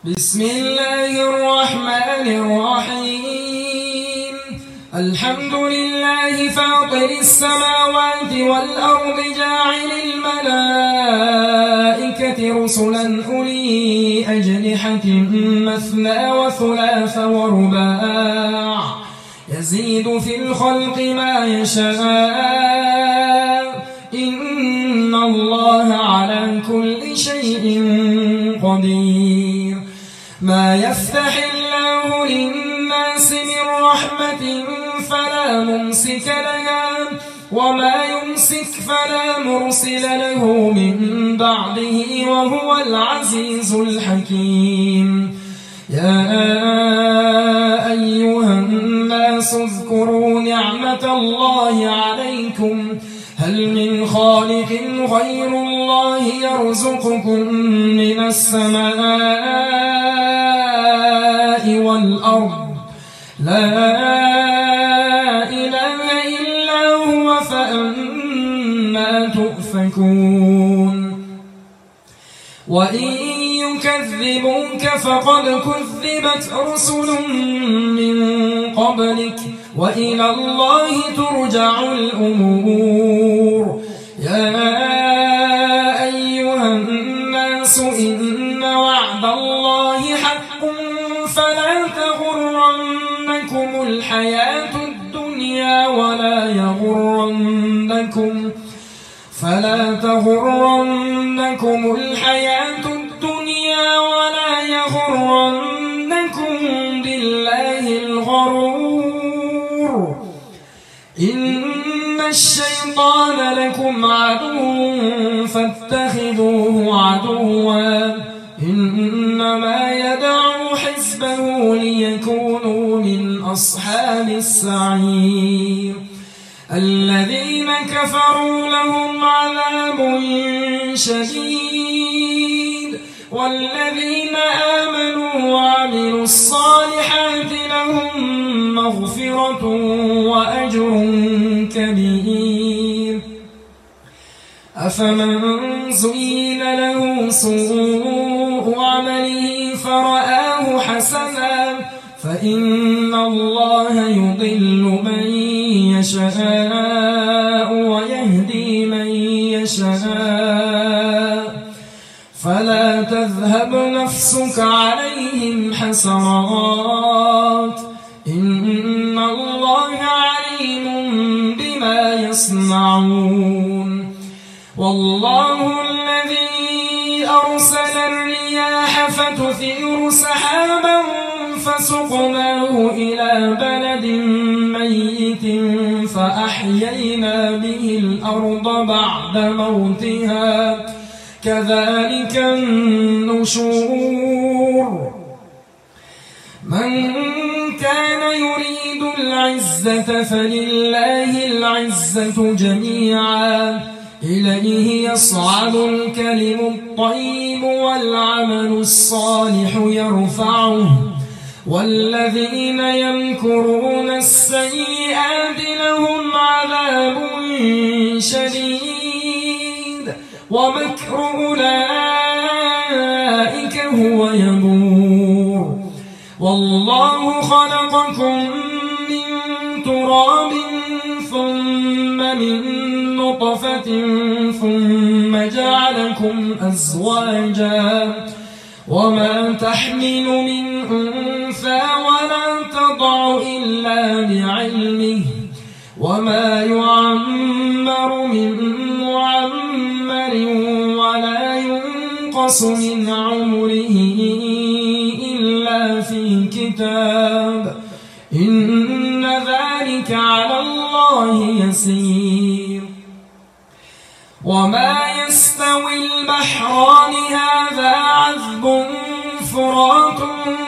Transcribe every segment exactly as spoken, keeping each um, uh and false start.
بسم الله الرحمن الرحيم. الحمد لله فاطر السماوات والأرض جاعل الملائكة رسلا أولي أجنحة مثنى وثلاث ورباع يزيد في الخلق ما يشاء إن الله على كل شيء قدير. ما يفتح الله للناس من رحمة فلا ممسك لها وما يمسك فلا مرسل له من بعده وهو العزيز الحكيم. يا أيها الناس اذكروا نعمة الله عليكم هل من خالق غير الله يرزقكم من السماء والأرض لا إله إلا هو فأنا تؤفكون. وإن يكذبوك فقد كذبت رسل من قبلك وإلى الله ترجع الأمور. يا أيها الناس إن وعد الله حق فلا تغرنكم الحياة الدنيا ولا يغرنكم فلا تغرنكم الحياة الدنيا ولا يغرنكم بالله الغرور. إن الشيطان لكم عدو فاتخذوه عدوا إنما يدعو حزبه ليكونوا من أصحاب السعير. الذين كفروا لهم عذاب شديد والذين آمنوا وعملوا الصالحات لهم مغفرة وأجر كبير. أفمن زين له سوء عمله فرآه حسنا فإن الله يضل من يشاء ويهدي من يشاء فلا تذهب نفسك عليهم حسرات إن الله عليم بما يصنعون. والله الذي أرسل الرياح فتثير سحابا فسقناه إلى بلد ميت فأحيينا به الأرض بعد موتها كذلك النشور. من كان يريد العزة فلله العزة جميعا إليه يصعد الكلم الطيب والعمل الصالح يرفعه والذين يمكرون السيئات لهم عذاب شديد ومكر أولئك هو يبور. والله خلقكم من تراب ثم من نطفة ثم جعلكم أزواجا وما تحمل من أنثى ولا تضع إلا بعلمه وما يعمر من معمر ولا ينقص من عمره إلا في كتاب إن ذلك على الله يسير. وما يستوي البحران هذا عذب فرات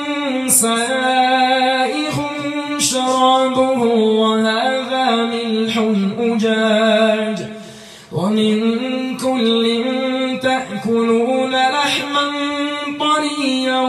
سائغ شرابه وهذا ملح أجاج ومن كل تأكلون لحما طريا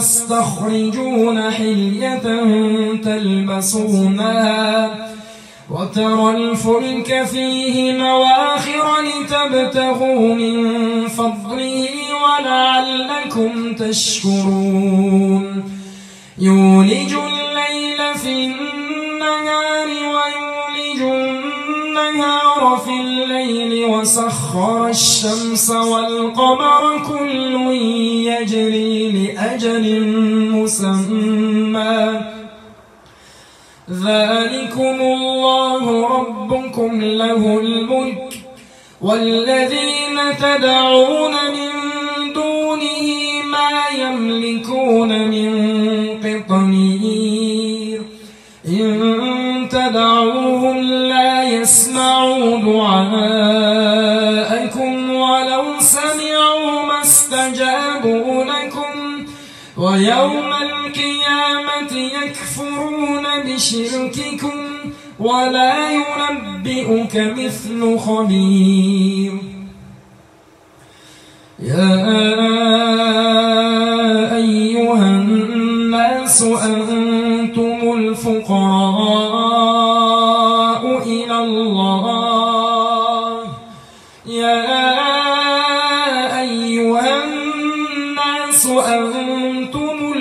وتستخرجون حلية تلبسونها وترى الفلك فيه مواخر لتبتغوا من فضله ولعلكم تشكرون يولج الليل في النهار ويولج النهار في الليل وسخر الشمس والقمر كل يجري لأجل مسمى ذلكم الله ربكم له الملك والذين تدعون من دونه ما يملكون من قطمير إن تدعوهم لا يسمعوا دعاءكم ولو سمعوا ما استجابوا لكم ويوم القيامة يكفرون بشرككم ولا ينبئك مثل خبير يا أيها الناس أنتم الفقراء إلى الله يا أيها الناس أنتم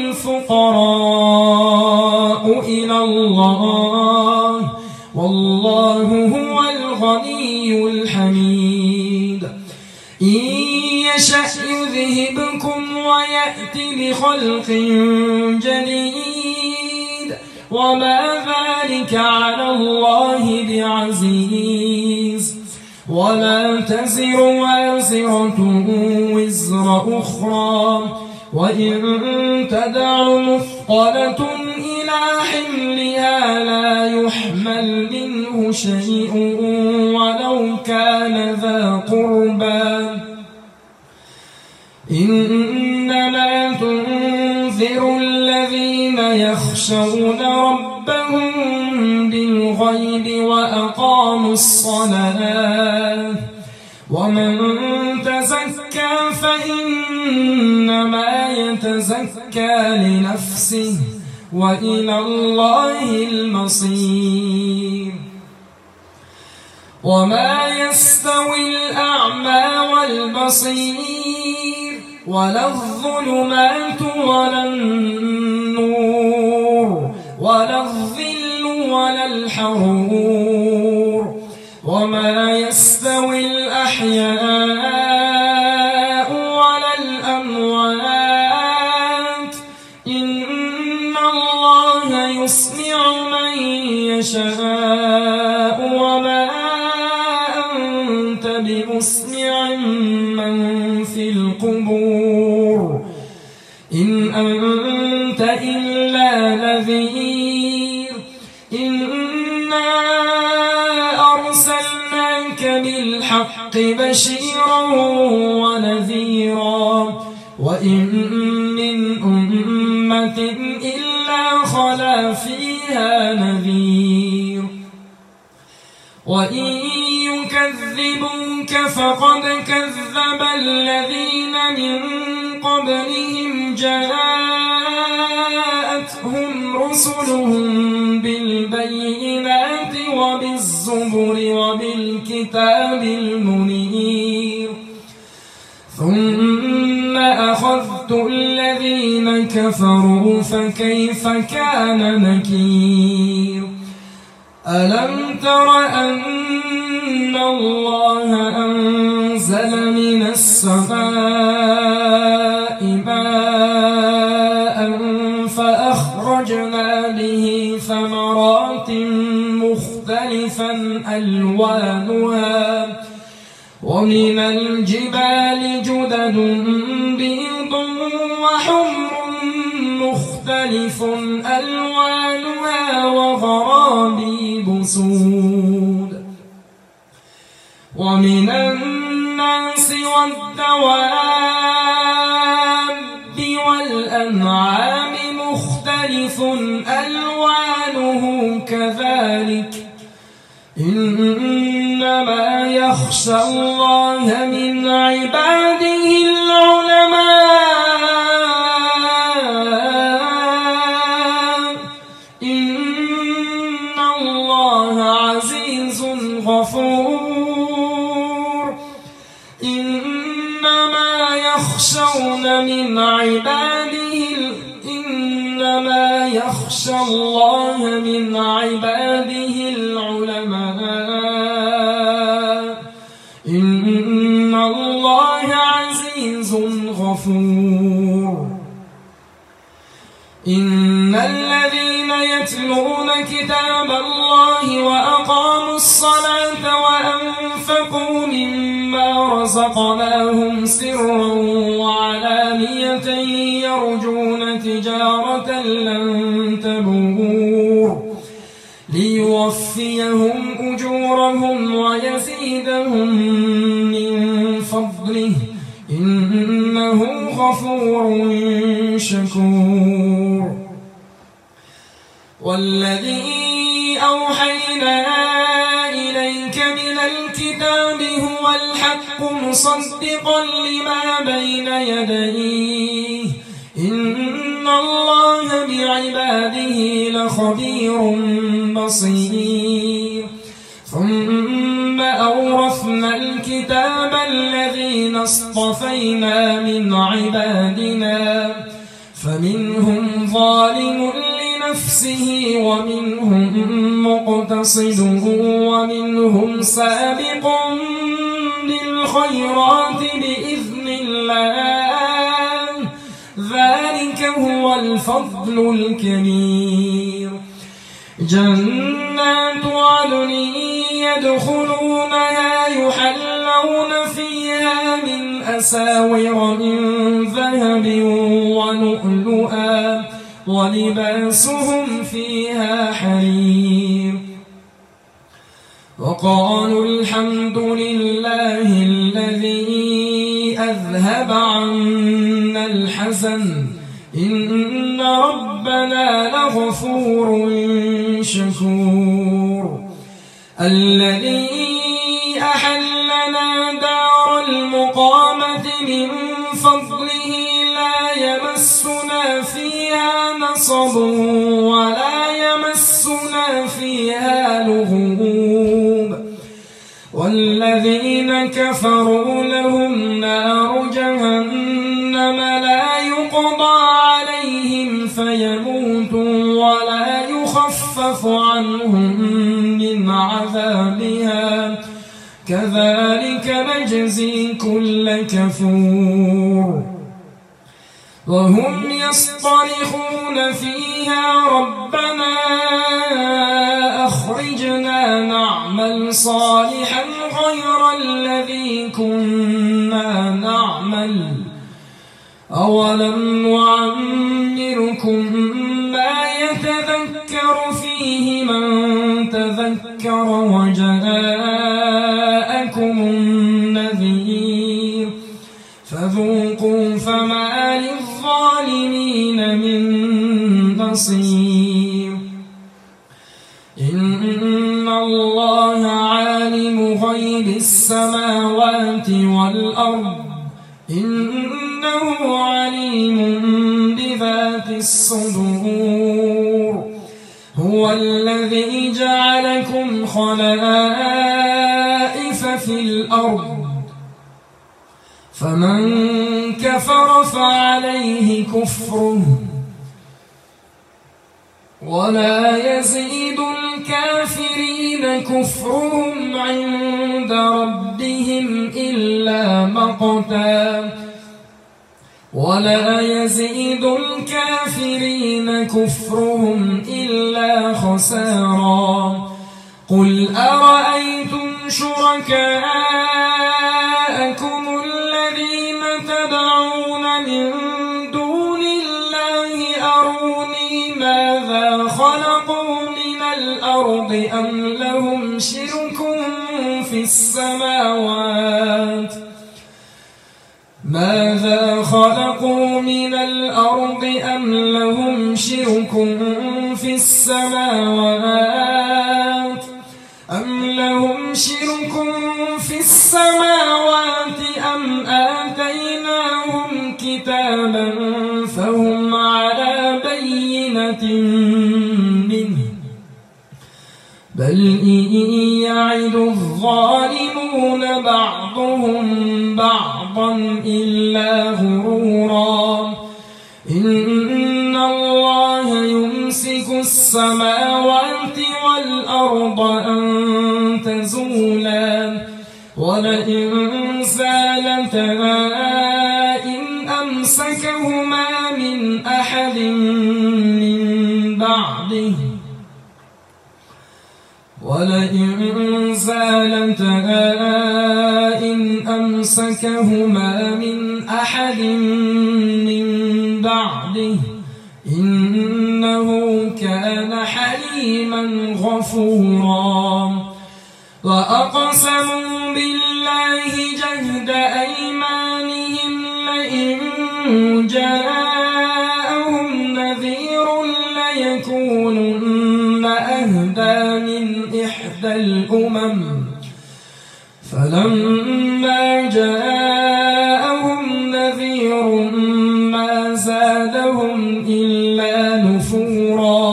الفقراء إلى الله والله هو الغني الحميد إن يشأ يذهبكم ويأتي بخلق جديد وما ذلك على الله بعزيز ولا تزر وازرة وزر أخرى وإن تدع مثقلة إلى حملها لا يحمل منه شيء ولو كان ذا قربى إنما تنذر الذين يخشون ربهم بالغيب وأقاموا الصلاة ومن تزكى فإنما يتزكى لنفسه وإلى الله المصير وما يستوي الأعمى والبصير ولا الظلمات ولا النور ولا الظل ولا الحرور وما يستوي الأحياء ولا الأموات إن الله يسمع من يشاء وما أنت بمسمع من في القبور إن أنت إلا نذير إنا أرسلناك بالحق بشيرا ونذيرا وإن من أمة إلا خلا فيها نذير وإن يكذبوك فقد كذب الذين من قبلهم جاءتهم رسلهم بالبينات وبالزبر وبالكتاب المنير ثم أخذت الذين كفروا فكيف كان نكير ألم تر أن الله أنزل من السماء ماء فأخرجنا به ثمرات مختلفا ألوانها ومن الجبال جدد بيض وحمر مختلف ألوانها وغرابيب سود ومن الناس والدواب والأنعام مختلف ألوانه كذلك إنما يخشى الله من عباده العلماء إن الله عزيز يخشون من عباده إنما يخشى الله من عباده العلماء إن الله عزيز غفور. إن الذين يتلون كتاب الله وأقاموا الصلاة وأنفقوا مما رزقناهم سرا وعلانية يرجون تجارة لن تبور ليوفيهم أجورهم ويزيدهم من فضله إنه غفور شكور. والذي أوحينا إليك من الكتاب هو الحق مصدقا لما بين يديه إن الله بعباده لخبير بصير. ثم أورثنا الكتاب الذين اصطفينا من عبادنا فمنهم ظالم لنفسه ومنهم مقتصد ومنهم سابق بالخيرات بإذن الله ذلك هو الفضل الكبير. جنات عدن يدخلونها يحلون فيها من أساور من ذهب ولؤلؤا ولباسهم فيها حرير. وقالوا الحمد لله الذي أذهب عنا الحزن إن ربنا لغفور شكور. الذي أحلنا دار المقامة من فضله لا يمسنا فيها نصب ولا يمسنا فيها لغوب. والذين كفروا لهم نار جهنم لا يقضى عليهم فيموتوا ولا يخفف عنهم من عذابها كذلك نجزي كل كفور. وهم يصطرخون فيها ربنا أخرجنا نعمل صالحا غير الذي كنا نعمل أولم نعمركم ما يتذكر فيه من تذكر وجاءكم النذير فذوقوا فما للظالمين من نصير. إن الله عالم غيب السماوات والأرض إنه عليم بذات الصدور. هو الذي جعلكم خلائف في الأرض فمن كفر فعليه كفره ولا يزيد الكافرين كفرهم عند ربهم إلا مقتا ولا يزيد الكافرين كفرهم إلا خسارا. قل أرأيتم شركاءكم الذين تدعون من دون الله أروني ماذا خلقوا من الأرض أم لهم شرك في السماوات ماذا خلقوا من الأرض أم لهم شرك في السماوات أم لهم شرك في السماوات أم آتيناهم كتابا فهم على بينة منه بل إن يعد الظالمون بعضهم بعضا بعضا إلا غرورا إن الله يمسك السماوات والأرض أن تزولا ولئن زالتا إن أمسكهما من أحد من بعده ولئن زالتا إن أمسكهما من أحد من بعده إنه كان حليما غفورا وأقسموا بالله جهد أيمانهم لئن جاءهم نذير ليكونن أهدى من إحدى الأمم فلما جاءهم نذير ما زادهم إلا نفورا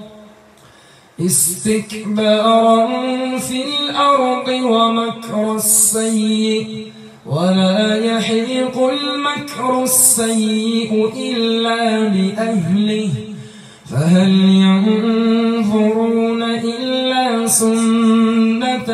استكبارا في الأرض ومكر السيء ولا يحيق المكر السيء إلا بأهله فهل ينظرون إلا سنة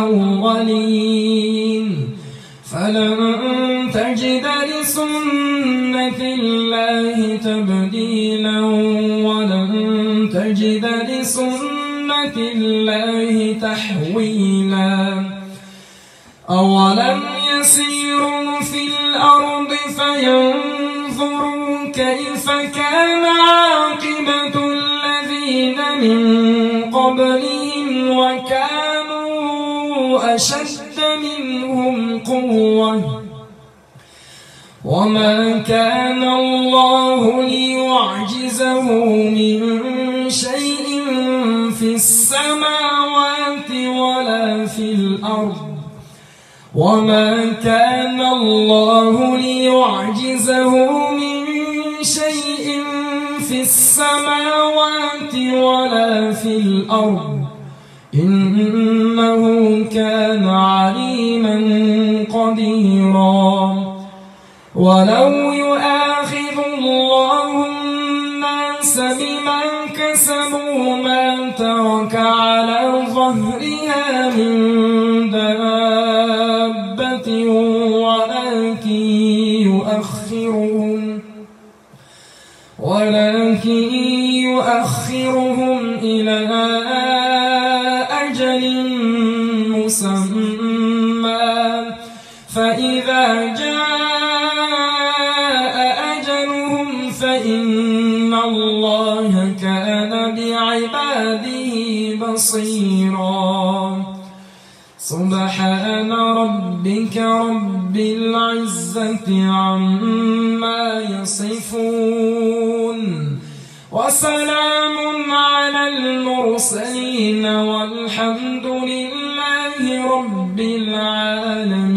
الأولين فلن تجد لسنة الله تبديلا ولن تجد لسنة الله تحويلا أولم يسيروا في الأرض فينظروا كيف كان عاقبة الذين من قبلهم وكانوا أشد منهم قوة وما كان الله ليعجزه من شيء في السماوات ولا في الأرض وما كان الله ليعجزه من شيء في السماوات ولا في الأرض إنه كان عليما قديرا ولو يؤاخذ الله الناس بما كسبوا ما ترك على ظهرها من دابة ولكن يؤخرهم ولكن يؤخرهم إلى أجل مسمى فإذا جاء أجلهم فإن الله كان بعباده بصيرا سبحان ربك رب العزة عما يصفون وسلام على المرسلين والحمد لله رب العالمين.